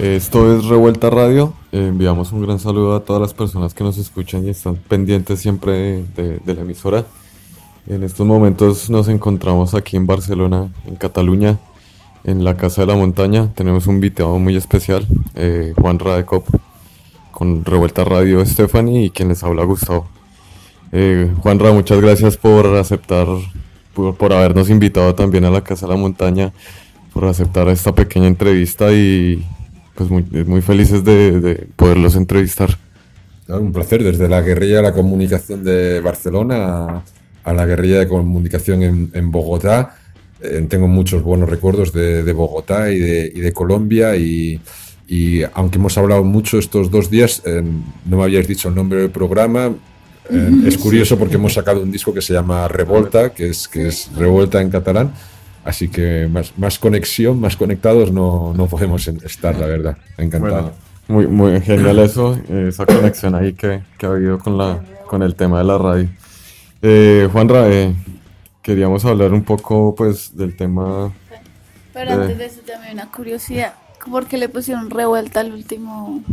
Esto es Revuelta Radio. Enviamos un gran saludo a todas las personas que nos escuchan y están pendientes siempre de la emisora. En estos momentos nos encontramos aquí en Barcelona, en Cataluña, en la Casa de la Montaña. Tenemos un invitado muy especial, Juan Radecop, con Revuelta Radio Stephanie y quien les habla Gustavo. Juanra, muchas gracias por aceptar, por habernos invitado también a la Casa de la Montaña, por aceptar esta pequeña entrevista y pues muy felices de poderlos entrevistar. Claro, un placer, desde la guerrilla de la comunicación de Barcelona a la guerrilla de comunicación en Bogotá. Tengo muchos buenos recuerdos de Bogotá y de Colombia y aunque hemos hablado mucho estos 2 días, no me habíais dicho el nombre del programa. Es curioso porque hemos sacado un disco que se llama Revolta, que es revuelta en catalán. Así que más conexión, más conectados no podemos estar, la verdad. Encantado. Bueno, muy genial eso, esa conexión ahí que ha habido con el tema de la radio. Juanra, queríamos hablar un poco pues del tema. Pero antes de eso también una curiosidad. ¿Por qué le pusieron revuelta al último?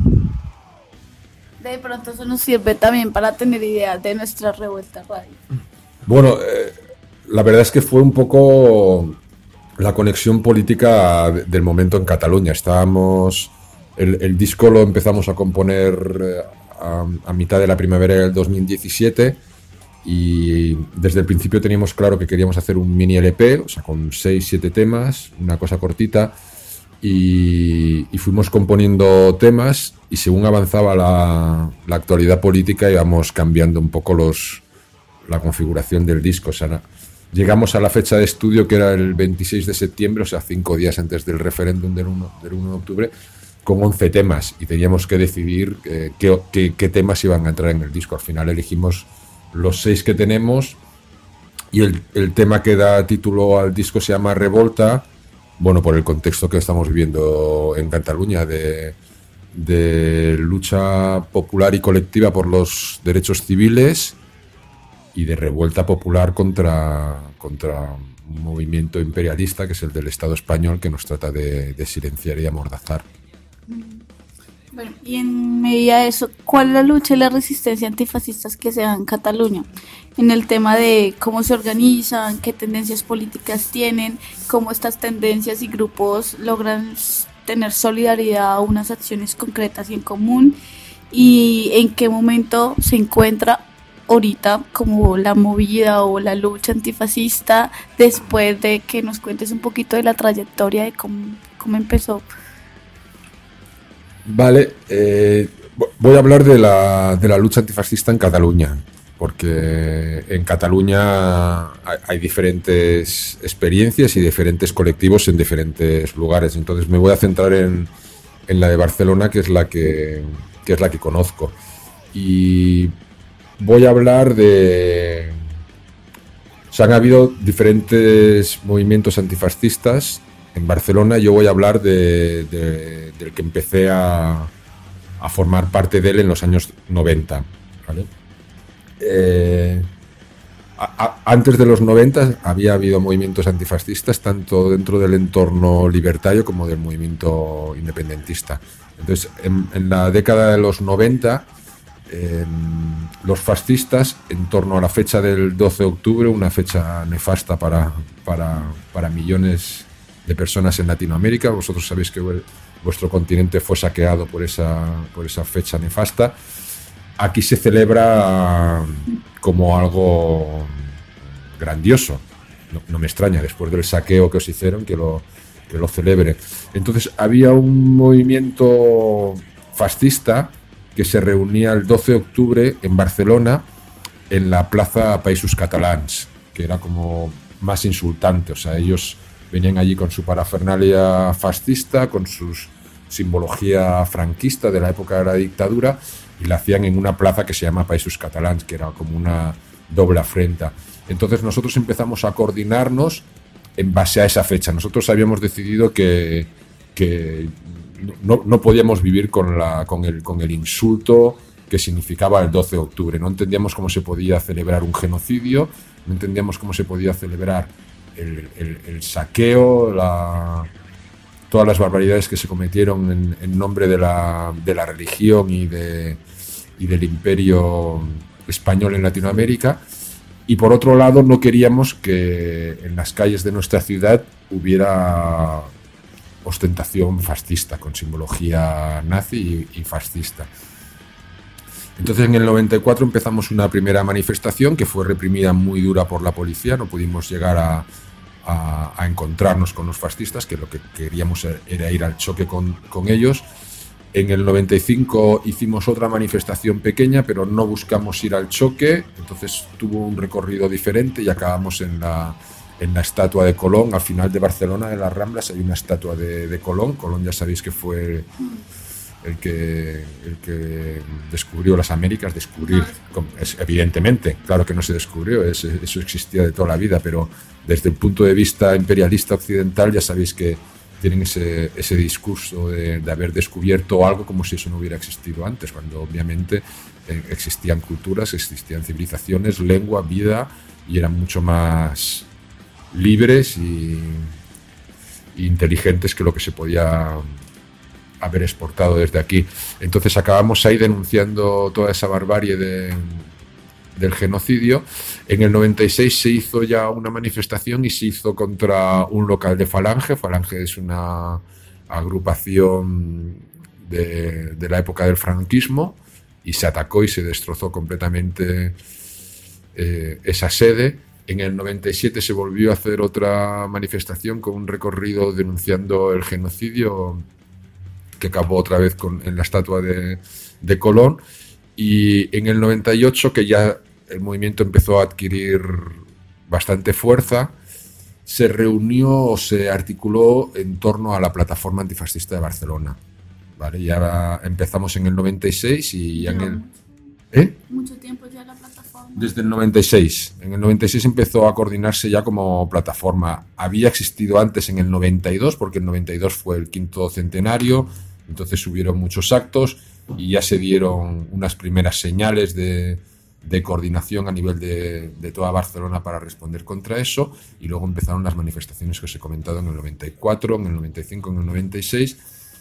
De pronto eso nos sirve también para tener ideas de nuestra revuelta radio. Bueno, la verdad es que fue un poco la conexión política del momento en Cataluña. El disco lo empezamos a componer a mitad de la primavera del 2017 y desde el principio teníamos claro que queríamos hacer un mini LP, o sea, con 6-7 temas, una cosa cortita, y fuimos componiendo temas y según avanzaba la actualidad política íbamos cambiando un poco la configuración del disco. O sea, llegamos a la fecha de estudio que era el 26 de septiembre, o sea, 5 días antes del referéndum del 1 de octubre, con 11 temas y teníamos que decidir qué temas iban a entrar en el disco. Al final elegimos los 6 que tenemos y el tema que da título al disco se llama Revolta, bueno, por el contexto que estamos viviendo en Cataluña de lucha popular y colectiva por los derechos civiles y de revuelta popular contra un movimiento imperialista que es el del Estado español, que nos trata de silenciar y amordazar. Bueno, y en medida de eso, ¿cuál es la lucha y la resistencia antifascistas que se da en Cataluña? En el tema de cómo se organizan, qué tendencias políticas tienen, cómo estas tendencias y grupos logran tener solidaridad, unas acciones concretas y en común, y en qué momento se encuentra ahorita como la movida o la lucha antifascista, después de que nos cuentes un poquito de la trayectoria de cómo empezó. Vale, voy a hablar de la lucha antifascista en Cataluña, porque en Cataluña hay diferentes experiencias y diferentes colectivos en diferentes lugares. Entonces me voy a centrar en la de Barcelona, que es la que conozco. Y voy a hablar de... O sea, han habido diferentes movimientos antifascistas en Barcelona. Yo voy a hablar del que empecé a formar parte de él en los años 90, ¿vale? Antes de los 90 había habido movimientos antifascistas tanto dentro del entorno libertario como del movimiento independentista. Entonces, en la década de los 90, los fascistas, en torno a la fecha del 12 de octubre, una fecha nefasta para millones de personas en Latinoamérica. Vosotros sabéis que vuestro continente fue saqueado por esa fecha nefasta. Aquí se celebra como algo grandioso. No me extraña, después del saqueo que os hicieron, que lo celebre. Entonces había un movimiento fascista que se reunía el 12 de octubre en Barcelona, en la plaza Països Catalans, que era como más insultante. O sea, ellos venían allí con su parafernalia fascista, con su simbología franquista de la época de la dictadura, y la hacían en una plaza que se llama Països Catalans, que era como una doble afrenta. Entonces nosotros empezamos a coordinarnos en base a esa fecha. Nosotros habíamos decidido que no podíamos vivir con el insulto que significaba el 12 de octubre. No entendíamos cómo se podía celebrar un genocidio, no entendíamos cómo se podía celebrar el saqueo, todas las barbaridades que se cometieron en nombre de la religión y del imperio español en Latinoamérica. Y por otro lado, no queríamos que en las calles de nuestra ciudad hubiera ostentación fascista, con simbología nazi y fascista. Entonces en el 94 empezamos una primera manifestación que fue reprimida muy dura por la policía, no pudimos llegar a encontrarnos con los fascistas, que lo que queríamos era ir al choque con ellos. En el 95 hicimos otra manifestación pequeña, pero no buscamos ir al choque, entonces tuvo un recorrido diferente y acabamos en la estatua de Colón. Al final de Barcelona, en las Ramblas, hay una estatua de Colón. Colón, ya sabéis que fue el que descubrió las Américas. Evidentemente, claro que no se descubrió, eso existía de toda la vida, pero desde el punto de vista imperialista occidental ya sabéis que tienen ese discurso de haber descubierto algo como si eso no hubiera existido antes, cuando obviamente existían culturas, existían civilizaciones, lengua, vida, y eran mucho más libres y inteligentes que lo que se podía haber exportado desde aquí. Entonces acabamos ahí denunciando toda esa barbarie del genocidio. En el 96 se hizo ya una manifestación y se hizo contra un local de Falange. Falange es una agrupación de la época del franquismo, y se atacó y se destrozó completamente esa sede. En el 97 se volvió a hacer otra manifestación con un recorrido denunciando el genocidio, que acabó otra vez en la estatua de Colón. Y en el 98, que ya el movimiento empezó a adquirir bastante fuerza, se reunió o se articuló en torno a la plataforma antifascista de Barcelona. ¿Vale? Ya empezamos en el 96 y ya Mucho tiempo ya la plataforma. Desde el 96. En el 96 empezó a coordinarse ya como plataforma. Había existido antes en el 92, porque el 92 fue el 5º centenario, entonces hubieron muchos actos y ya se dieron unas primeras señales de coordinación a nivel de toda Barcelona para responder contra eso, y luego empezaron las manifestaciones que os he comentado en el 94, en el 95, en el 96,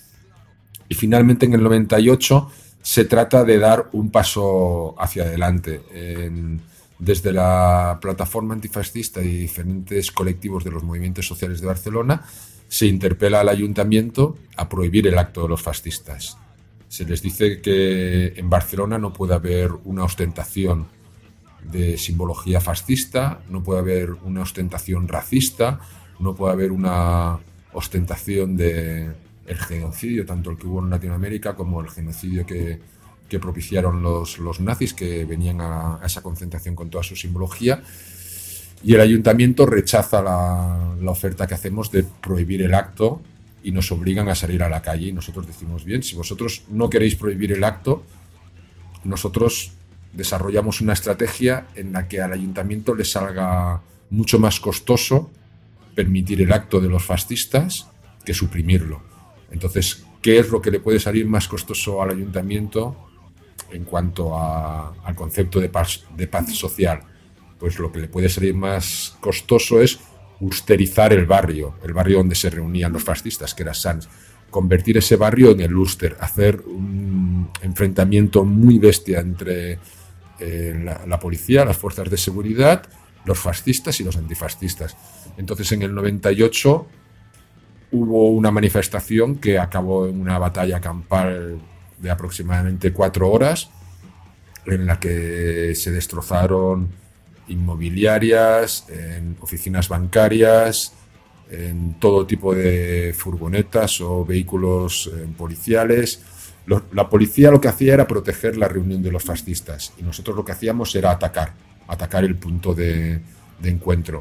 y finalmente en el 98 se trata de dar un paso hacia adelante. Desde la plataforma antifascista y diferentes colectivos de los movimientos sociales de Barcelona se interpela al ayuntamiento a prohibir el acto de los fascistas. Se les dice que en Barcelona no puede haber una ostentación de simbología fascista, no puede haber una ostentación racista, no puede haber una ostentación del genocidio, tanto el que hubo en Latinoamérica como el genocidio que propiciaron los nazis, que venían a esa concentración con toda su simbología. Y el ayuntamiento rechaza la oferta que hacemos de prohibir el acto y nos obligan a salir a la calle, y nosotros decimos, bien, si vosotros no queréis prohibir el acto, nosotros desarrollamos una estrategia en la que al ayuntamiento le salga mucho más costoso permitir el acto de los fascistas que suprimirlo. Entonces, ¿qué es lo que le puede salir más costoso al ayuntamiento en cuanto al concepto de paz social? Pues lo que le puede salir más costoso es ulsterizar el barrio donde se reunían los fascistas, que era Sants, convertir ese barrio en el Ulster, hacer un enfrentamiento muy bestia entre la policía, las fuerzas de seguridad, los fascistas y los antifascistas. Entonces en el 98 hubo una manifestación que acabó en una batalla campal de aproximadamente 4 horas, en la que se destrozaron inmobiliarias, en oficinas bancarias, en todo tipo de furgonetas o vehículos policiales. La policía lo que hacía era proteger la reunión de los fascistas, y nosotros lo que hacíamos era atacar el punto de encuentro.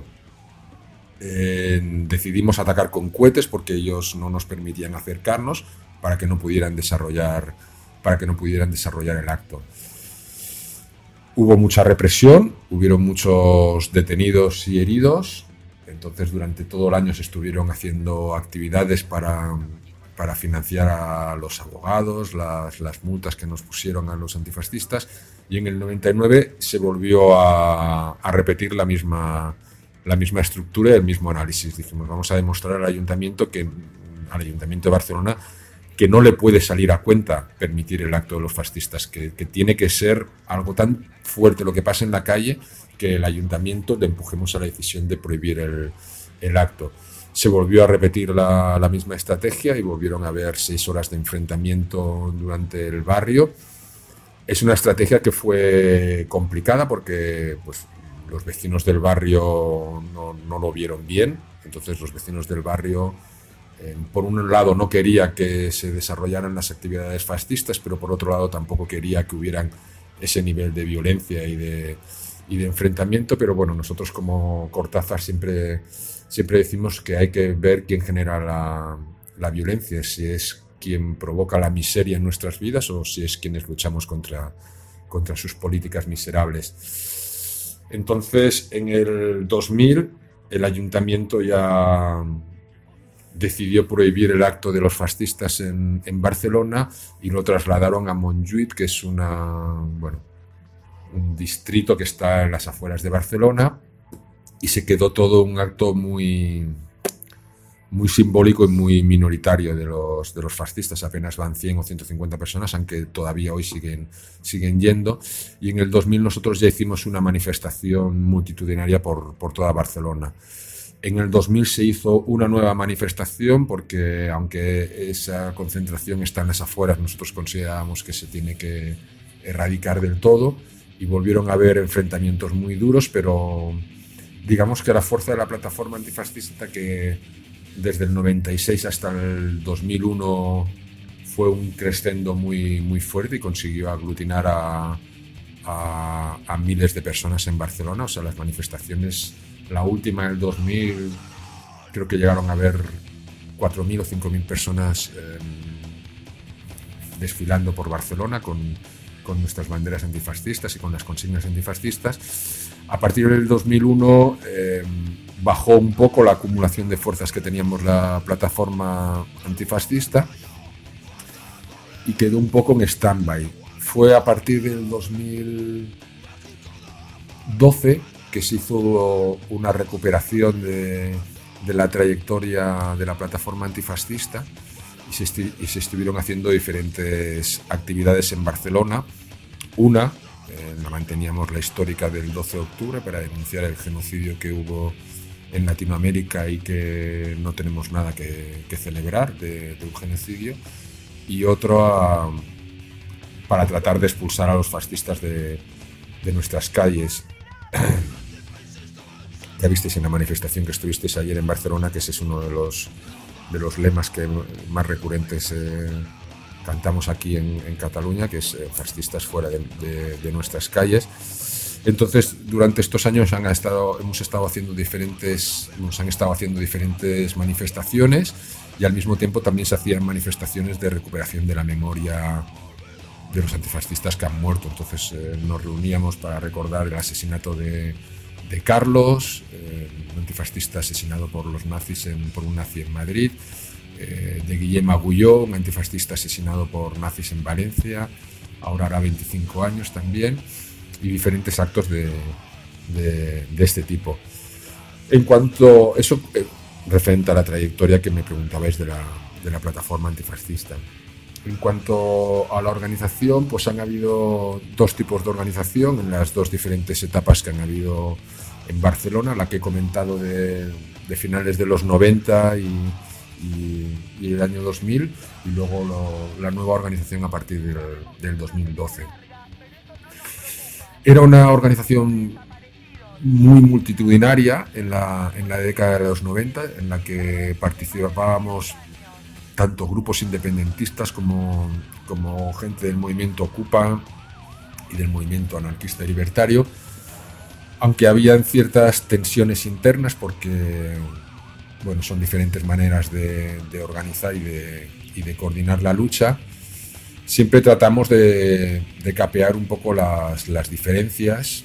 Decidimos atacar con cohetes porque ellos no nos permitían acercarnos para que no pudieran desarrollar el acto. Hubo mucha represión, hubieron muchos detenidos y heridos. Entonces durante todo el año se estuvieron haciendo actividades para financiar a los abogados, las multas que nos pusieron a los antifascistas, y en el 99 se volvió a repetir la misma estructura y el mismo análisis. Dijimos, vamos a demostrar al ayuntamiento que al Ayuntamiento de Barcelona que no le puede salir a cuenta permitir el acto de los fascistas, que tiene que ser algo tan fuerte lo que pasa en la calle que el Ayuntamiento le empujemos a la decisión de prohibir el acto. Se volvió a repetir la misma estrategia y volvieron a haber 6 horas de enfrentamiento durante el barrio. Es una estrategia que fue complicada porque pues, los vecinos del barrio no lo vieron bien. Entonces los vecinos del barrio, por un lado, no quería que se desarrollaran las actividades fascistas, pero por otro lado tampoco quería que hubieran ese nivel de violencia y de enfrentamiento. Pero bueno, nosotros como Cortázar siempre decimos que hay que ver quién genera la violencia, si es quien provoca la miseria en nuestras vidas o si es quienes luchamos contra sus políticas miserables. Entonces, en el 2000, el ayuntamiento ya decidió prohibir el acto de los fascistas en Barcelona y lo trasladaron a Montjuïc, que es un distrito que está en las afueras de Barcelona, y se quedó todo un acto muy simbólico y muy minoritario de los fascistas. Apenas van 100 o 150 personas, aunque todavía hoy siguen yendo. Y en el 2000 nosotros ya hicimos una manifestación multitudinaria por toda Barcelona. En el 2000 se hizo una nueva manifestación porque, aunque esa concentración está en las afueras, nosotros considerábamos que se tiene que erradicar del todo, y volvieron a haber enfrentamientos muy duros, pero digamos que la fuerza de la plataforma antifascista, que desde el 96 hasta el 2001 fue un crescendo muy fuerte y consiguió aglutinar a miles de personas en Barcelona. O sea, las manifestaciones, la última del 2000, creo que llegaron a haber 4.000 o 5.000 personas desfilando por Barcelona con nuestras banderas antifascistas y con las consignas antifascistas. A partir del 2001 bajó un poco la acumulación de fuerzas que teníamos la plataforma antifascista y quedó un poco en stand-by. Fue a partir del 2012 que se hizo una recuperación de la trayectoria de la plataforma antifascista y se estuvieron haciendo diferentes actividades en Barcelona. Una, la manteníamos, la histórica del 12 de octubre, para denunciar el genocidio que hubo en Latinoamérica y que no tenemos nada que celebrar de un genocidio. Y otra, para tratar de expulsar a los fascistas de nuestras calles. Ya visteis en la manifestación que estuvisteis ayer en Barcelona que ese es uno de los lemas que más recurrentes cantamos aquí en Cataluña, que es fascistas fuera de nuestras calles. Entonces, durante estos años se han estado haciendo diferentes manifestaciones, y al mismo tiempo también se hacían manifestaciones de recuperación de la memoria de los antifascistas que han muerto. Entonces nos reuníamos para recordar el asesinato de Carlos, un antifascista asesinado por los nazis por un nazi en Madrid, de Guillem Agulló, un antifascista asesinado por nazis en Valencia, ahora hará 25 años también, y diferentes actos de este tipo. En cuanto a eso, referente a la trayectoria que me preguntabais de la plataforma antifascista. En cuanto a la organización, pues han habido 2 tipos de organización en las 2 diferentes etapas que han habido en Barcelona, la que he comentado de finales de los 90 y el año 2000, y luego la nueva organización a partir del 2012. Era una organización muy multitudinaria en la década de los 90, en la que participábamos tanto grupos independentistas como gente del movimiento Ocupa y del movimiento anarquista y libertario, aunque habían ciertas tensiones internas porque son diferentes maneras de organizar y de coordinar la lucha. Siempre tratamos de capear un poco las diferencias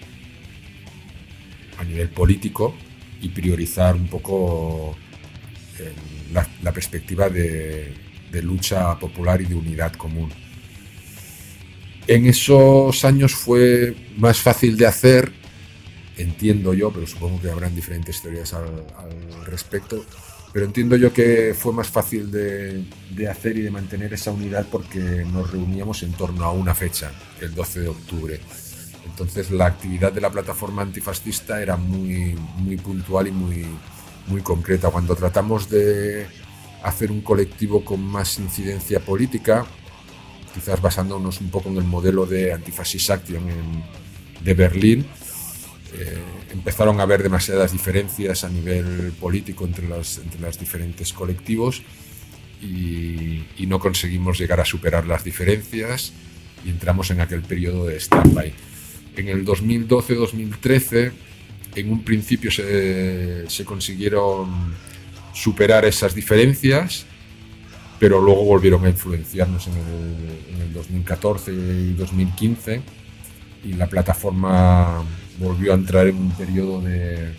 a nivel político y priorizar un poco la perspectiva de lucha popular y de unidad común. En esos años fue más fácil de hacer, entiendo yo, pero supongo que habrán diferentes teorías al respecto, pero entiendo yo que fue más fácil de hacer y de mantener esa unidad porque nos reuníamos en torno a una fecha, el 12 de octubre. Entonces la actividad de la plataforma antifascista era muy, muy puntual y muy concreta. Cuando tratamos de hacer un colectivo con más incidencia política, quizás basándonos un poco en el modelo de Antifascist Action de Berlín, empezaron a haber demasiadas diferencias a nivel político entre los diferentes colectivos y no conseguimos llegar a superar las diferencias y entramos en aquel periodo de stand-by. En el 2012-2013, en un principio se consiguieron superar esas diferencias, pero luego volvieron a influenciarnos en el 2014 y 2015 y la plataforma volvió a entrar en un periodo de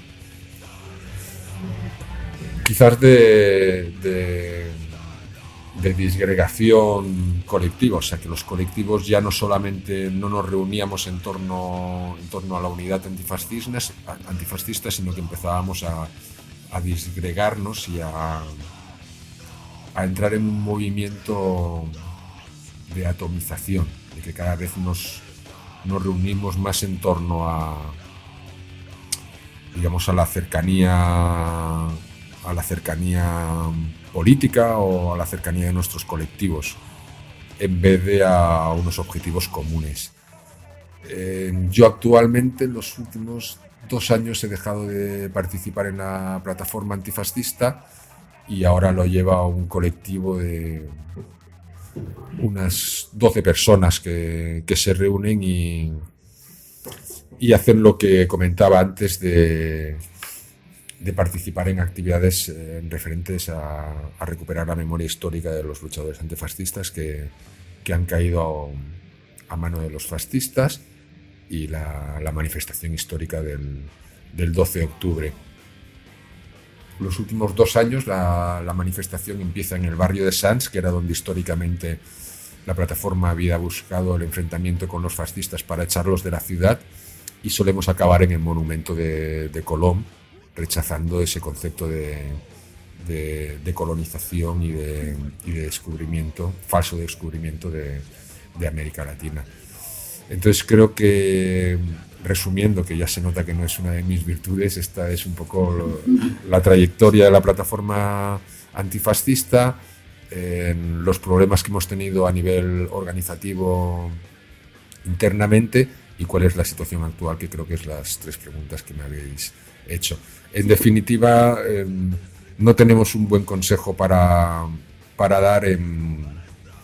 quizás de disgregación colectiva, o sea que los colectivos ya no solamente no nos reuníamos en torno a la unidad antifascista, sino que empezábamos a disgregarnos y a entrar en un movimiento de atomización, de que cada vez nos reunimos más en torno a, digamos, a la cercanía política o a la cercanía de nuestros colectivos, en vez de a unos objetivos comunes. Yo actualmente en los últimos 2 años he dejado de participar en la plataforma antifascista y ahora lo lleva un colectivo de unas 12 personas que se reúnen y hacen lo que comentaba antes de participar en actividades referentes a recuperar la memoria histórica de los luchadores antifascistas que han caído a mano de los fascistas y la manifestación histórica del 12 de octubre. Los últimos 2 años la manifestación empieza en el barrio de Sants, que era donde históricamente la plataforma había buscado el enfrentamiento con los fascistas para echarlos de la ciudad, y solemos acabar en el monumento de Colón, rechazando ese concepto de colonización y de descubrimiento, falso descubrimiento de América Latina. Entonces creo que, resumiendo, que ya se nota que no es una de mis virtudes, esta es un poco la trayectoria de la plataforma antifascista, los problemas que hemos tenido a nivel organizativo internamente y cuál es la situación actual, que creo que es las 3 preguntas que me habéis hecho. En definitiva, no tenemos un buen consejo para dar en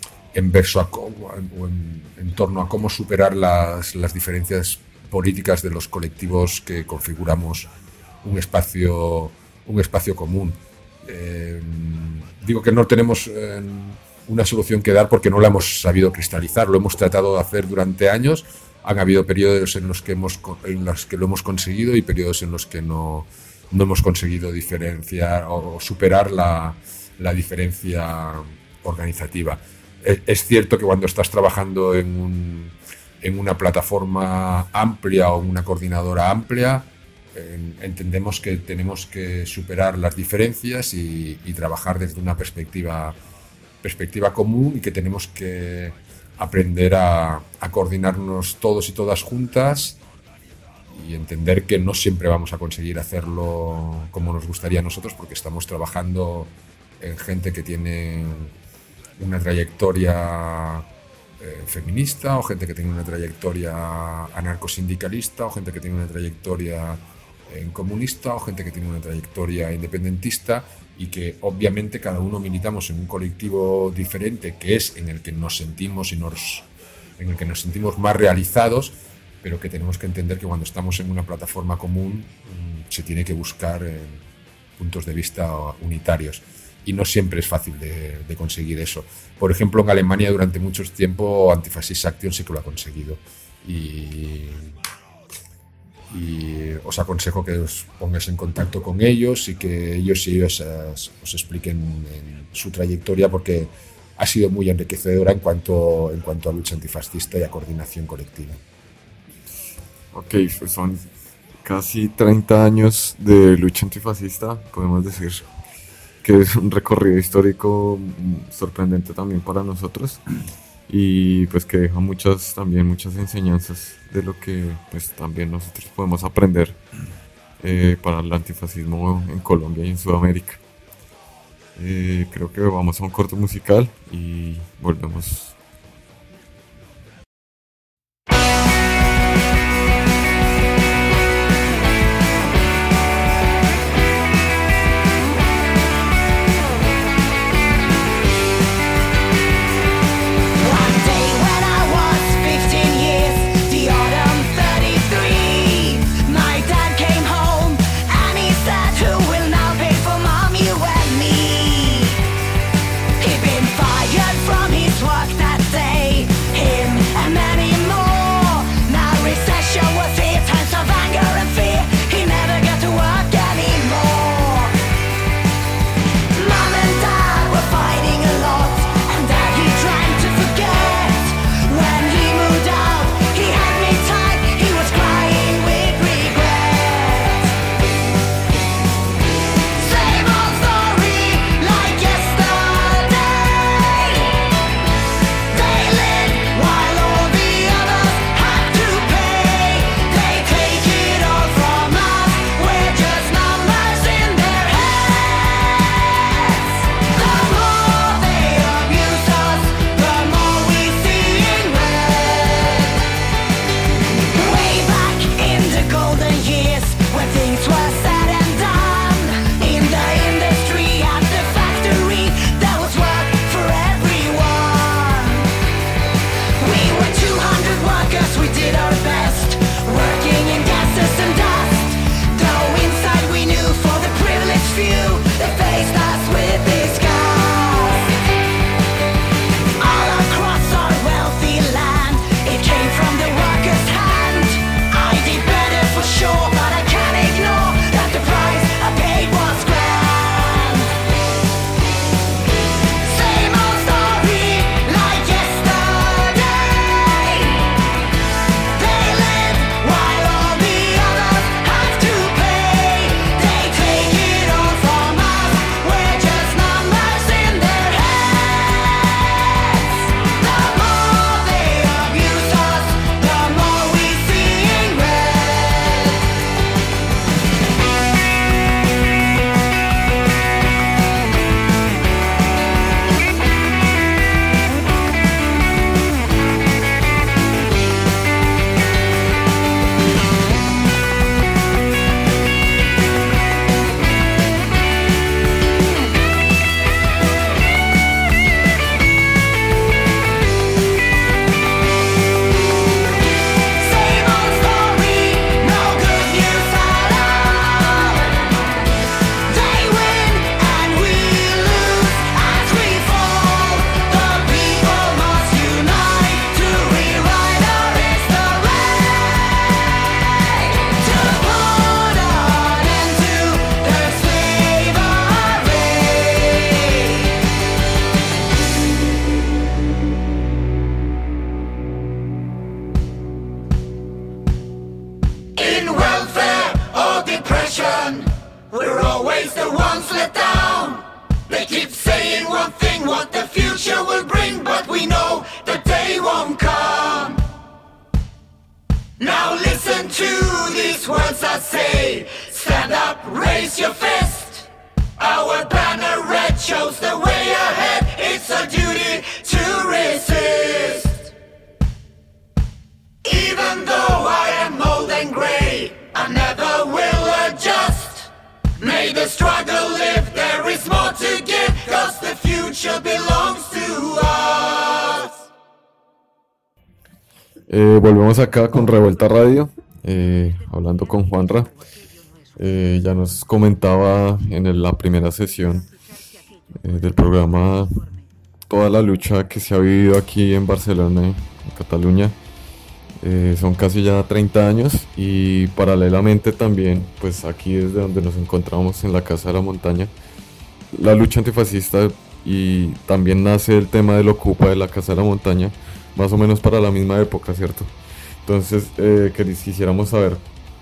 torno a cómo superar las diferencias políticas de los colectivos que configuramos un espacio común. Digo que no tenemos una solución que dar porque no la hemos sabido cristalizar, lo hemos tratado de hacer durante años. Han habido periodos en los que lo hemos conseguido y periodos en los que no hemos conseguido diferenciar o superar la diferencia organizativa. Es cierto que cuando estás trabajando en una plataforma amplia o una coordinadora amplia, entendemos que tenemos que superar las diferencias y trabajar desde una perspectiva común, y que tenemos que aprender a coordinarnos todos y todas juntas y entender que no siempre vamos a conseguir hacerlo como nos gustaría a nosotros, porque estamos trabajando en gente que tiene una trayectoria feminista, o gente que tiene una trayectoria anarcosindicalista, o gente que tiene una trayectoria comunista, o gente que tiene una trayectoria independentista, y que obviamente cada uno militamos en un colectivo diferente, que es en el que nos sentimos más realizados, pero que tenemos que entender que cuando estamos en una plataforma común se tiene que buscar puntos de vista unitarios, y no siempre es fácil de conseguir eso. Por ejemplo, en Alemania durante mucho tiempo Antifascist Action sí que lo ha conseguido, y os aconsejo que os pongáis en contacto con ellos y que ellos os expliquen su trayectoria, porque ha sido muy enriquecedora en cuanto a lucha antifascista y a coordinación colectiva. Ok, pues son casi 30 años de lucha antifascista, podemos decir que es un recorrido histórico sorprendente también para nosotros y pues que deja muchas enseñanzas de lo que pues también nosotros podemos aprender para el antifascismo en Colombia y en Sudamérica. Creo que vamos a un corte musical y volvemos. Volvemos acá con Revuelta Radio, hablando con Juanra. Ya nos comentaba en la primera sesión del programa toda la lucha que se ha vivido aquí en Barcelona, en Cataluña. Son casi ya 30 años y paralelamente también, pues aquí desde donde nos encontramos en la Casa de la Montaña, la lucha antifascista, y también nace el tema del Ocupa de la Casa de la Montaña, más o menos para la misma época, ¿cierto? Entonces quisiéramos saber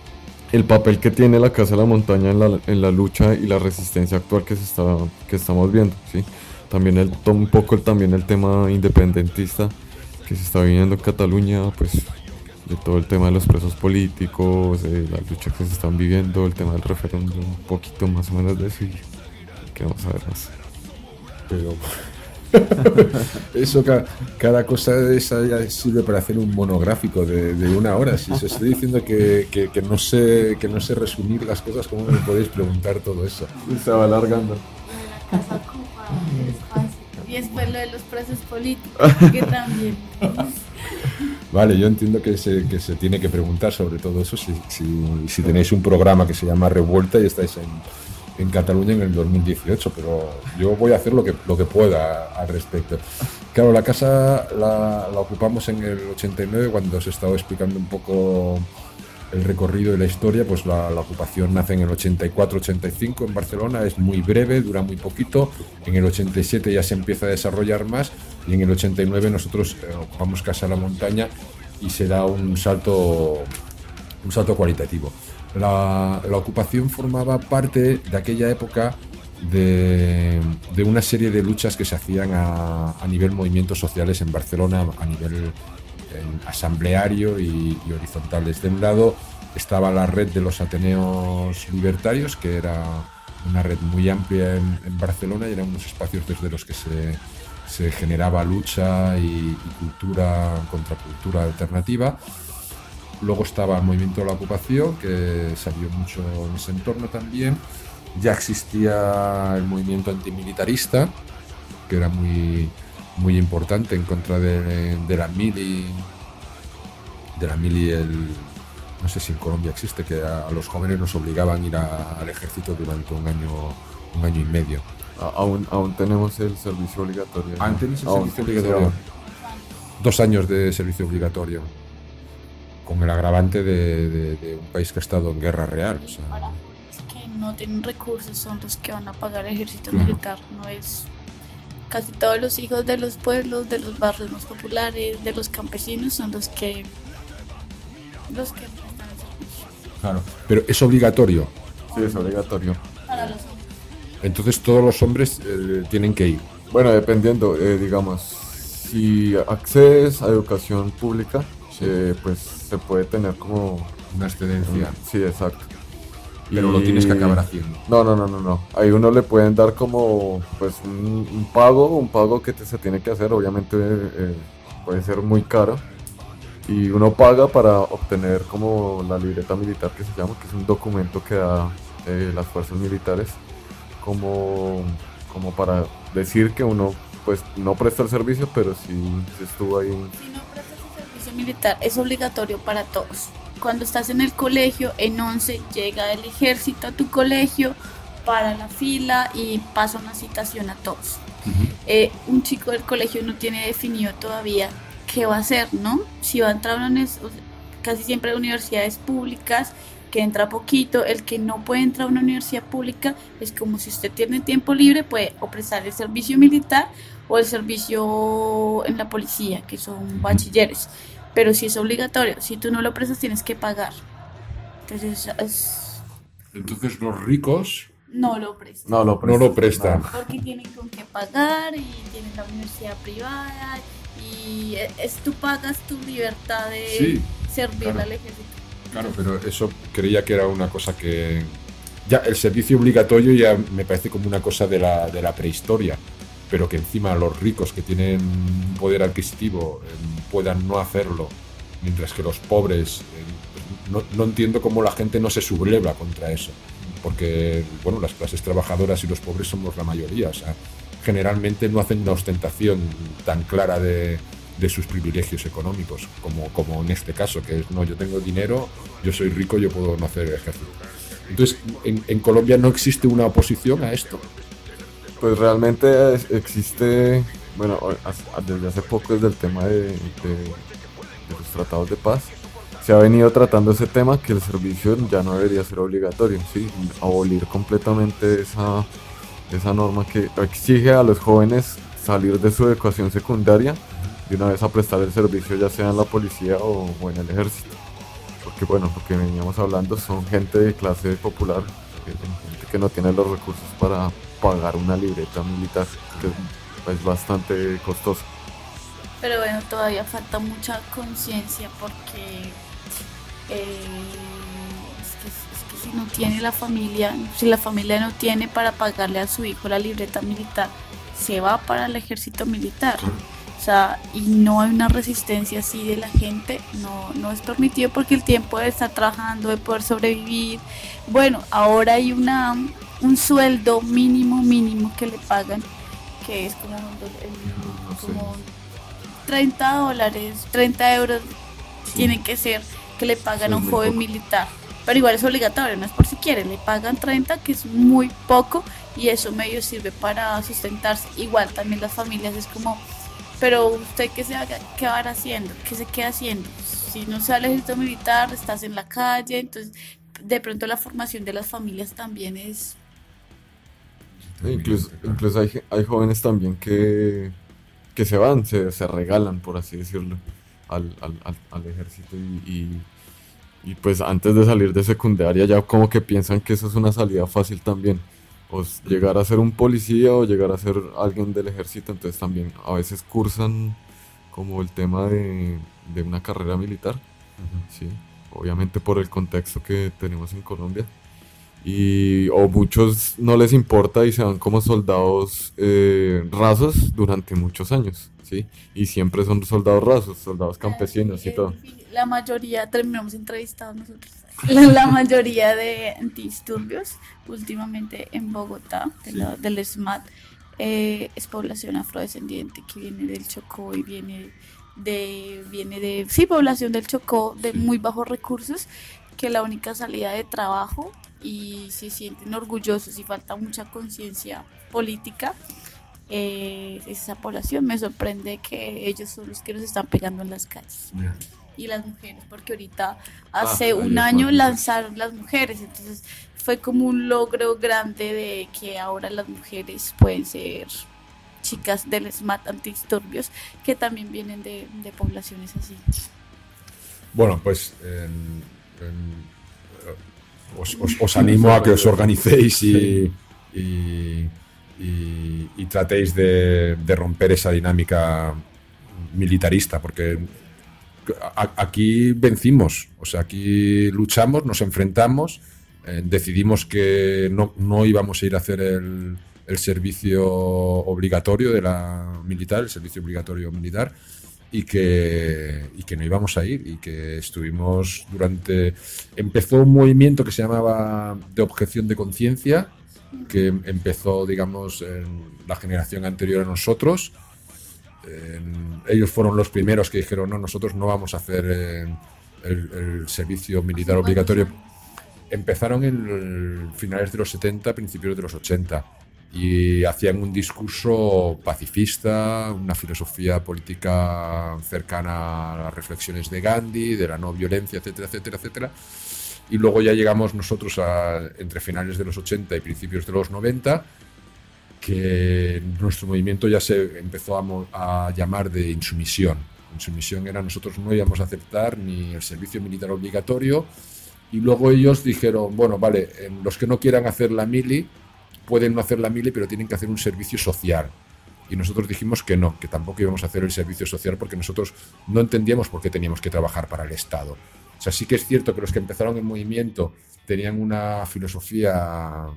el papel que tiene la Casa de la Montaña en la lucha y la resistencia actual que estamos viendo, ¿sí? También un poco también el tema independentista que se está viviendo en Cataluña, pues de todo el tema de los presos políticos, de las luchas que se están viviendo, el tema del referéndum, un poquito más o menos de eso y que vamos a ver más. Pero eso, cada cosa de esa ya sirve para hacer un monográfico de 1 hora. Si os estoy diciendo que no sé resumir las cosas, ¿cómo me podéis preguntar todo eso? Y se va alargando. La casa ocupa espacio. Y después lo de los presos políticos, que también. Vale, yo entiendo que se tiene que preguntar sobre todo eso si tenéis un programa que se llama Revuelta y estáis en Cataluña en el 2018, pero yo voy a hacer lo que pueda al respecto. Claro, la casa la ocupamos en el 89, cuando os estaba explicando un poco el recorrido y la historia. Pues la ocupación nace en el 84-85 en Barcelona, es muy breve, dura muy poquito. En el 87 ya se empieza a desarrollar más y en el 89 nosotros ocupamos Casa de la Montaña y será un salto cualitativo. La ocupación formaba parte de aquella época de una serie de luchas que se hacían a nivel movimientos sociales en Barcelona, a nivel asambleario y horizontales. De un lado estaba la red de los Ateneos Libertarios, que era una red muy amplia en Barcelona y eran unos espacios desde los que se generaba lucha y contracultura alternativa. Luego estaba el movimiento de la ocupación, que salió mucho en ese entorno también. Ya existía el movimiento antimilitarista, que era muy, muy importante en contra de la mili. No sé si en Colombia existe, que a los jóvenes nos obligaban a ir al ejército durante un año y medio. Aún tenemos el servicio obligatorio. ¿Aún tenéis el servicio obligatorio? 2 años de servicio obligatorio, con el agravante de un país que ha estado en guerra real. O sea. Ahora, es que no tienen recursos son los que van a pagar el ejército militar, no es... Casi todos los hijos de los pueblos, de los barrios más populares, de los campesinos son los que prestan el servicio. Claro, pero es obligatorio. Sí, es obligatorio. Para los hombres. Entonces todos los hombres tienen que ir. Bueno, dependiendo, digamos, si accedes a educación pública, pues se puede tener como Una excedencia. Sí, exacto. Pero lo tienes que acabar haciendo. No. Ahí uno le pueden dar como pues un pago que se tiene que hacer. Obviamente puede ser muy caro. Y uno paga para obtener como la libreta militar, que se llama, que es un documento que da las fuerzas militares como para decir que uno pues no presta el servicio, pero sí estuvo ahí. Si no prestas el servicio militar, es obligatorio para todos. Cuando estás en el colegio, en 11, llega el ejército a tu colegio, para la fila y pasa una citación a todos. Un chico del colegio no tiene definido todavía qué va a hacer, ¿no? Si va a entrar a casi siempre a universidades públicas, que entra poquito. El que no puede entrar a una universidad pública es como si usted tiene tiempo libre, puede o prestar el servicio militar o el servicio en la policía, que son bachilleres. Pero si es obligatorio, si tú no lo prestas tienes que pagar. Entonces los ricos no lo prestan. No lo prestan. Porque tienen con qué pagar y tienen la universidad privada y tú pagas tu libertad de servirle al ejército. Claro, pero eso creía que era una cosa que... Ya, el servicio obligatorio ya me parece como una cosa de la prehistoria, pero que encima los ricos que tienen poder adquisitivo puedan no hacerlo, mientras que los pobres... no entiendo cómo la gente no se subleva contra eso, porque bueno, las clases trabajadoras y los pobres somos la mayoría, o sea, generalmente no hacen una ostentación tan clara de sus privilegios económicos, como en este caso, que es, no, yo tengo dinero, yo soy rico, yo puedo no hacer ejército. Entonces, en Colombia no existe una oposición a esto. Pues realmente existe, bueno, desde hace poco, desde el tema de los tratados de paz, se ha venido tratando ese tema, que el servicio ya no debería ser obligatorio, ¿sí? Abolir completamente esa norma que exige a los jóvenes salir de su educación secundaria de una vez a prestar el servicio, ya sea en la policía o en el ejército, porque bueno, lo que veníamos hablando son gente de clase popular, gente que no tiene los recursos para pagar una libreta militar, que es bastante costoso. Pero bueno, todavía falta mucha conciencia porque es que si no tiene la familia, si la familia no tiene para pagarle a su hijo la libreta militar, se va para el ejército militar. O sea, y no hay una resistencia así de la gente, no es permitido porque el tiempo de estar trabajando, de poder sobrevivir. Bueno, ahora hay un sueldo mínimo que le pagan, que es como, como $30, 30 euros tienen que ser que le pagan a un joven militar. Pero igual es obligatorio, no es por si quieren, le pagan 30, que es muy poco, y eso medio sirve para sustentarse. Igual también las familias es como, pero usted qué va haciendo, qué se queda haciendo. Si no sale al ejército militar, estás en la calle, entonces de pronto la formación de las familias también es... Incluso hay jóvenes también que se van, se regalan, por así decirlo, al ejército y pues antes de salir de secundaria ya como que piensan que eso es una salida fácil también. O llegar a ser un policía o llegar a ser alguien del ejército, entonces también a veces cursan como el tema de una carrera militar, ¿sí? Obviamente por el contexto que tenemos en Colombia. O muchos no les importa y se van como soldados rasos durante muchos años, ¿sí? Y siempre son soldados rasos, soldados campesinos y todo. La mayoría, terminamos entrevistados nosotros, la mayoría de antidisturbios últimamente en Bogotá, del SMAT, es población afrodescendiente que viene del Chocó y viene de sí, población del Chocó de muy bajos recursos, que la única salida de trabajo y se sienten orgullosos y falta mucha conciencia política es esa población. Me sorprende que ellos son los que nos están pegando en las calles. Y las mujeres, porque ahorita hace un año lanzaron las mujeres, entonces fue como un logro grande de que ahora las mujeres pueden ser chicas del SMAT antidisturbios, que también vienen de poblaciones así. Bueno, pues os animo a que os organicéis y tratéis de romper esa dinámica militarista, porque aquí vencimos, o sea, aquí luchamos, nos enfrentamos, decidimos que no íbamos a ir a hacer el servicio obligatorio de la militar, el servicio obligatorio militar, y que no íbamos a ir, y que estuvimos empezó un movimiento que se llamaba de objeción de conciencia, que empezó, digamos, en la generación anterior a nosotros. Ellos fueron los primeros que dijeron, no, nosotros no vamos a hacer el servicio militar obligatorio. Empezaron en finales de los 70, principios de los 80, y hacían un discurso pacifista, una filosofía política cercana a las reflexiones de Gandhi, de la no violencia, etcétera, etcétera, etcétera. Y luego ya llegamos nosotros entre finales de los 80 y principios de los 90, que nuestro movimiento ya se empezó a llamar de insumisión. Insumisión era, nosotros no íbamos a aceptar ni el servicio militar obligatorio, y luego ellos dijeron, bueno, vale, los que no quieran hacer la mili, pueden no hacer la mili, pero tienen que hacer un servicio social. Y nosotros dijimos que no, que tampoco íbamos a hacer el servicio social, porque nosotros no entendíamos por qué teníamos que trabajar para el Estado. O sea, sí que es cierto que los que empezaron el movimiento tenían una filosofía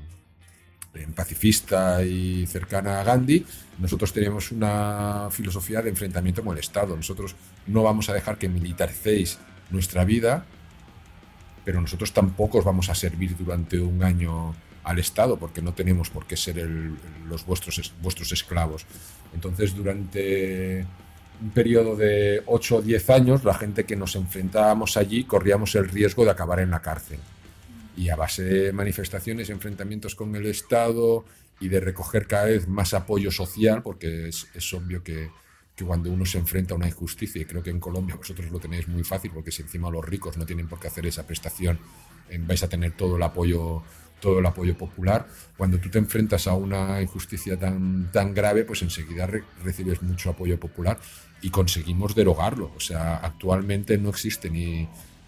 pacifista y cercana a Gandhi. Nosotros teníamos una filosofía de enfrentamiento con el Estado. Nosotros no vamos a dejar que militaricéis nuestra vida, pero nosotros tampoco os vamos a servir durante un año al Estado, porque no tenemos por qué ser los vuestros esclavos. Entonces, durante un periodo de 8 o 10 años, la gente que nos enfrentábamos allí corríamos el riesgo de acabar en la cárcel. Y a base de manifestaciones y enfrentamientos con el Estado y de recoger cada vez más apoyo social, porque es obvio que cuando uno se enfrenta a una injusticia, y creo que en Colombia vosotros lo tenéis muy fácil, porque si encima los ricos no tienen por qué hacer esa prestación, vais a tener todo el apoyo popular. Cuando tú te enfrentas a una injusticia tan grave, pues enseguida recibes mucho apoyo popular y conseguimos derogarlo. O sea, actualmente no existe ni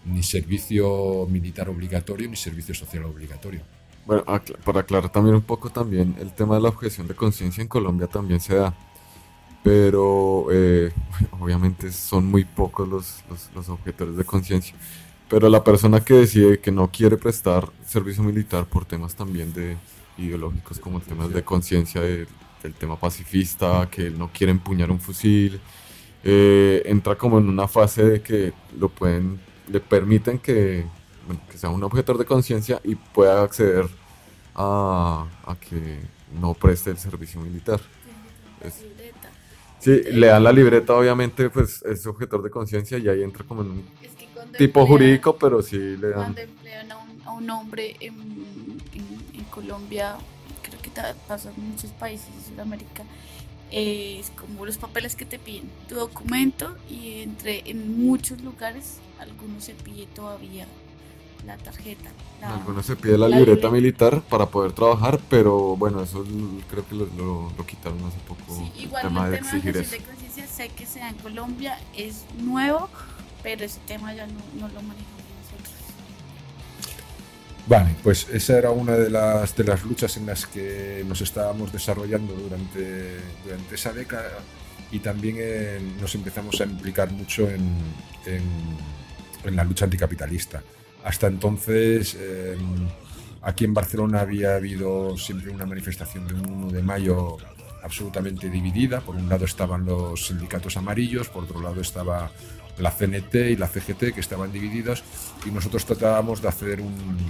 ni servicio militar obligatorio ni servicio social obligatorio. Bueno, para aclarar también un poco también el tema de la objeción de conciencia en Colombia también se da, pero obviamente son muy pocos los objetores de conciencia. Pero la persona que decide que no quiere prestar servicio militar por temas también de ideológicos como temas de conciencia del tema pacifista, que no quiere empuñar un fusil, entra como en una fase de que le permiten que, bueno, que sea un objetor de conciencia y pueda acceder a que no preste el servicio militar. Es- sí, le dan la libreta, obviamente, pues es objetor de conciencia y ahí entra como en un Es que cuando tipo emplean- jurídico, pero sí le dan. Cuando emplean a un hombre en Colombia, creo que pasa en muchos países de Sudamérica, es como los papeles que te piden, tu documento, y en muchos lugares, algunos se pide todavía la tarjeta. Algunos se pide la libreta militar para poder trabajar, pero bueno, eso creo que lo quitaron hace poco, Sí, el igual tema el de tema exigir de eso. conciencia sé que se da en Colombia, es nuevo, pero ese tema ya no lo manejamos nosotros. Vale, pues esa era una de las luchas en las que nos estábamos desarrollando durante esa década, y también nos empezamos a implicar mucho en la lucha anticapitalista. Hasta entonces, aquí en Barcelona había habido siempre una manifestación de un 1 de mayo absolutamente dividida. Por un lado estaban los sindicatos amarillos, por otro lado estaba la CNT y la CGT, que estaban divididos, y nosotros tratábamos de hacer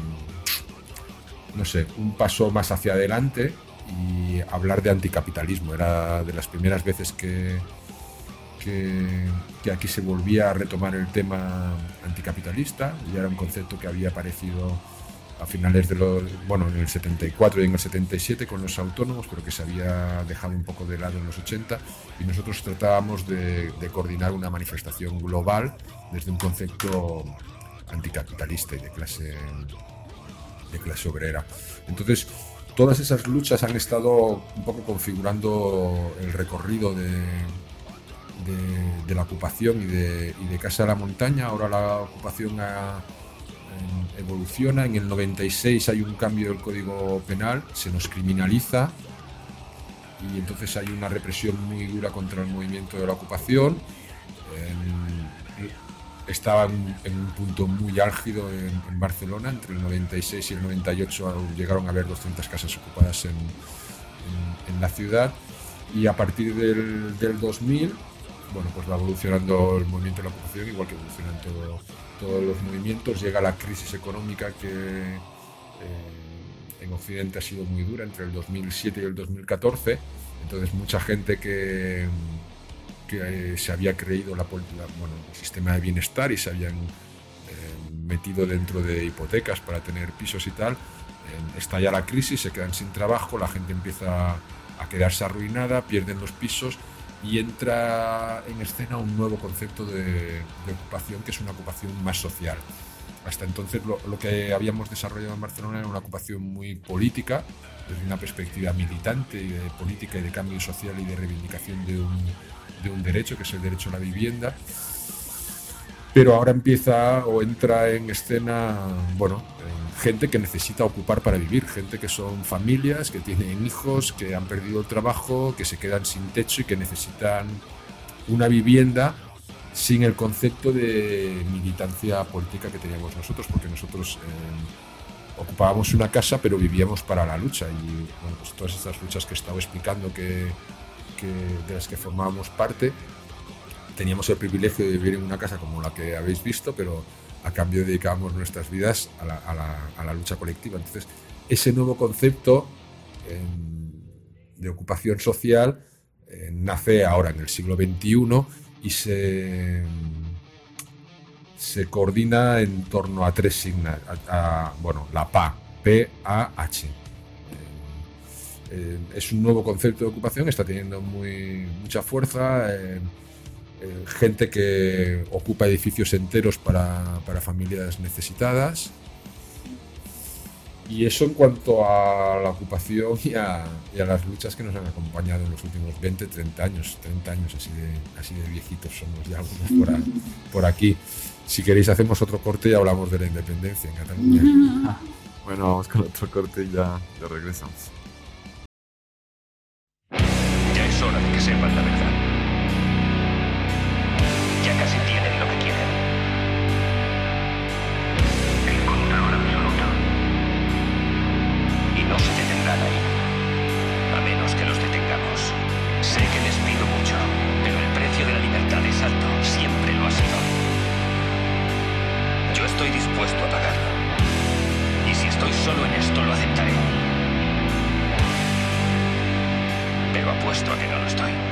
un paso más hacia adelante y hablar de anticapitalismo. Era de las primeras veces que aquí se volvía a retomar el tema anticapitalista. Ya era un concepto que había aparecido a finales en el 74 y en el 77 con los autónomos, pero que se había dejado un poco de lado en los 80, y nosotros tratábamos de coordinar una manifestación global desde un concepto anticapitalista y de clase obrera. Entonces, todas esas luchas han estado un poco configurando el recorrido de la ocupación y de Casa de la Montaña. Ahora la ocupación evoluciona. En el 96 hay un cambio del Código Penal, se nos criminaliza, y entonces hay una represión muy dura contra el movimiento de la ocupación. Estaba en un punto muy álgido en Barcelona. Entre el 96 y el 98 llegaron a haber 200 casas ocupadas en la ciudad, y a partir del 2000, pues va evolucionando el movimiento de la ocupación, igual que evolucionan todos los movimientos. Llega la crisis económica, que en Occidente ha sido muy dura entre el 2007 y el 2014. Entonces mucha gente que se había creído el sistema de bienestar y se habían metido dentro de hipotecas para tener pisos y tal, estalla la crisis, se quedan sin trabajo, la gente empieza a quedarse arruinada, pierden los pisos, y entra en escena un nuevo concepto de ocupación, que es una ocupación más social. Hasta entonces lo que habíamos desarrollado en Barcelona era una ocupación muy política, desde una perspectiva militante y de política y de cambio social y de reivindicación de un derecho, que es el derecho a la vivienda. Pero ahora entra en escena gente que necesita ocupar para vivir, gente que son familias, que tienen hijos, que han perdido el trabajo, que se quedan sin techo y que necesitan una vivienda, sin el concepto de militancia política que teníamos nosotros, porque nosotros ocupábamos una casa pero vivíamos para la lucha. Y pues todas estas luchas que he estado explicando, de las que formábamos parte, teníamos el privilegio de vivir en una casa como la que habéis visto, pero a cambio dedicábamos nuestras vidas a la lucha colectiva. Entonces, ese nuevo concepto de ocupación social nace ahora en el siglo XXI y se coordina en torno a tres siglas, la PA, P-A-H. Es un nuevo concepto de ocupación, está teniendo mucha fuerza. Gente que ocupa edificios enteros para familias necesitadas. Y eso en cuanto a la ocupación y a las luchas que nos han acompañado en los últimos 20, 30 años, así de viejitos somos ya algunos por aquí. Si queréis hacemos otro corte y hablamos de la independencia en Cataluña. Bueno, vamos con otro corte y ya regresamos. Ya es hora de que sepan la verdad. Ya casi tienen lo que quieren. El control absoluto. Y no se detendrán ahí. A menos que los detengamos. Sé que les pido mucho, pero el precio de la libertad es alto. Siempre lo ha sido. Yo estoy dispuesto a pagarlo. Y si estoy solo en esto, lo aceptaré. Pero apuesto a que no lo estoy.